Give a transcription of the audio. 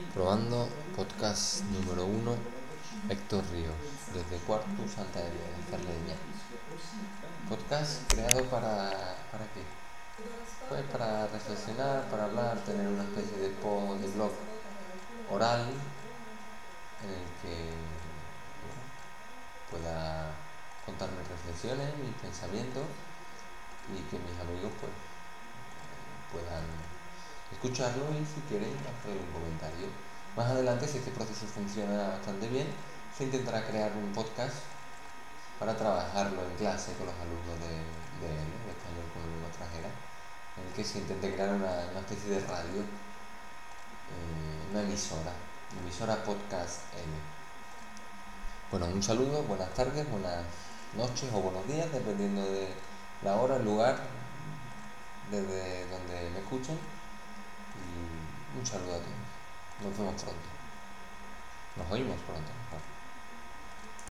Probando podcast número 1, Héctor Ríos, desde Cuarto, Santa Elia, de Cerdeña. Podcast creado ¿para qué? Pues para reflexionar, para hablar, tener una especie de blog oral en el que pueda contar mis reflexiones, mis pensamientos y que mis amigos puedan escucharlo y si quieren hacer un comentario. Más adelante, si este proceso funciona bastante bien, se intentará crear un podcast para trabajarlo en clase con los alumnos de español como lengua extranjera, en el que se intente crear una especie de radio, una emisora podcast L. Bueno, un saludo, buenas tardes, buenas noches o buenos días, dependiendo de la hora, el lugar, desde donde me escuchen. Y un saludo a todos. Nos vemos pronto. Nos oímos pronto, mejor.